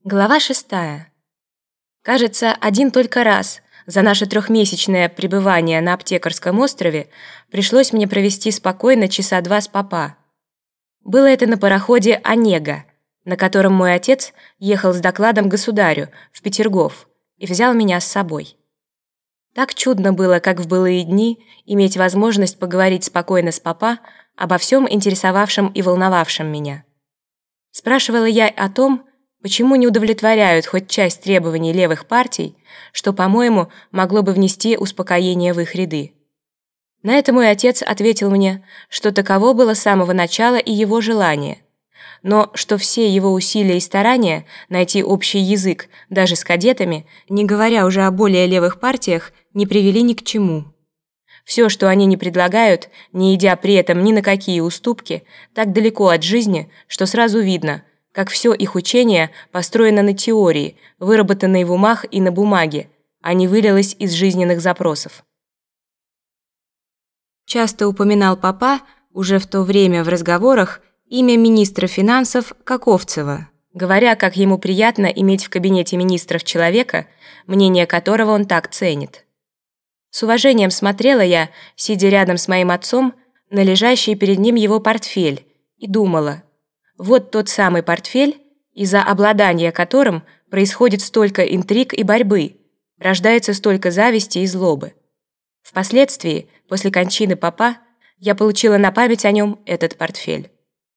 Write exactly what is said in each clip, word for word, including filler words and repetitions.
Глава шестая. Кажется, один только раз за наше трехмесячное пребывание на Аптекарском острове пришлось мне провести спокойно часа два с папа. Было это на пароходе «Онега», на котором мой отец ехал с докладом государю в Петергоф и взял меня с собой. Так чудно было, как в былые дни, иметь возможность поговорить спокойно с папа обо всем интересовавшем и волновавшем меня. Спрашивала я о том, почему не удовлетворяют хоть часть требований левых партий, что, по-моему, могло бы внести успокоение в их ряды. На это мой отец ответил мне, что таково было с самого начала и его желание, но что все его усилия и старания найти общий язык даже с кадетами, не говоря уже о более левых партиях, не привели ни к чему. Все, что они не предлагают, не идя при этом ни на какие уступки, так далеко от жизни, что сразу видно, как все их учение построено на теории, выработанной в умах и на бумаге, а не вылилось из жизненных запросов. Часто упоминал папа, уже в то время в разговорах, имя министра финансов Каковцева, говоря, как ему приятно иметь в кабинете министров человека, мнение которого он так ценит. С уважением смотрела я, сидя рядом с моим отцом, на лежащий перед ним его портфель, и думала: вот тот самый портфель, из-за обладания которым происходит столько интриг и борьбы, рождается столько зависти и злобы. Впоследствии, после кончины папа, я получила на память о нем этот портфель.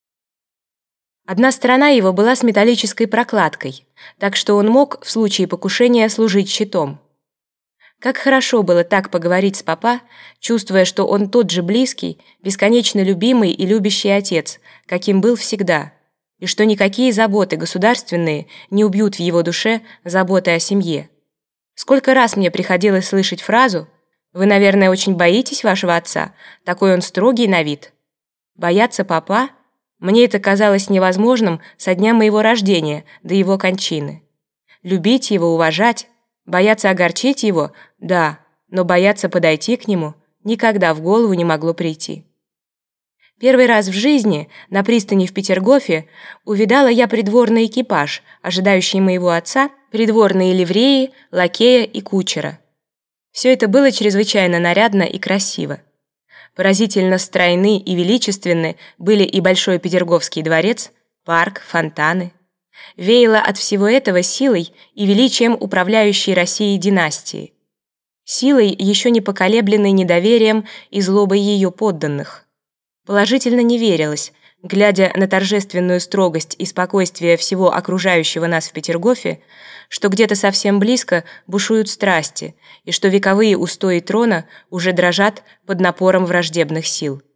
Одна сторона его была с металлической прокладкой, так что он мог в случае покушения служить щитом. Как хорошо было так поговорить с папа, чувствуя, что он тот же близкий, бесконечно любимый и любящий отец, каким был всегда, и что никакие заботы государственные не убьют в его душе заботы о семье. Сколько раз мне приходилось слышать фразу: «Вы, наверное, очень боитесь вашего отца, такой он строгий на вид». Бояться папа? Мне это казалось невозможным со дня моего рождения до его кончины. Любить его, уважать, бояться огорчить его – да, но бояться подойти к нему никогда в голову не могло прийти. Первый раз в жизни на пристани в Петергофе увидала я придворный экипаж, ожидающий моего отца, придворные ливреи, лакея и кучера. Все это было чрезвычайно нарядно и красиво. Поразительно стройны и величественны были и Большой Петерговский дворец, парк, фонтаны. Веяло от всего этого силой и величием управляющей Россией династии. Силой, еще не поколебленной недоверием и злобой ее подданных. Положительно не верилось, глядя на торжественную строгость и спокойствие всего окружающего нас в Петергофе, что где-то совсем близко бушуют страсти и что вековые устои трона уже дрожат под напором враждебных сил.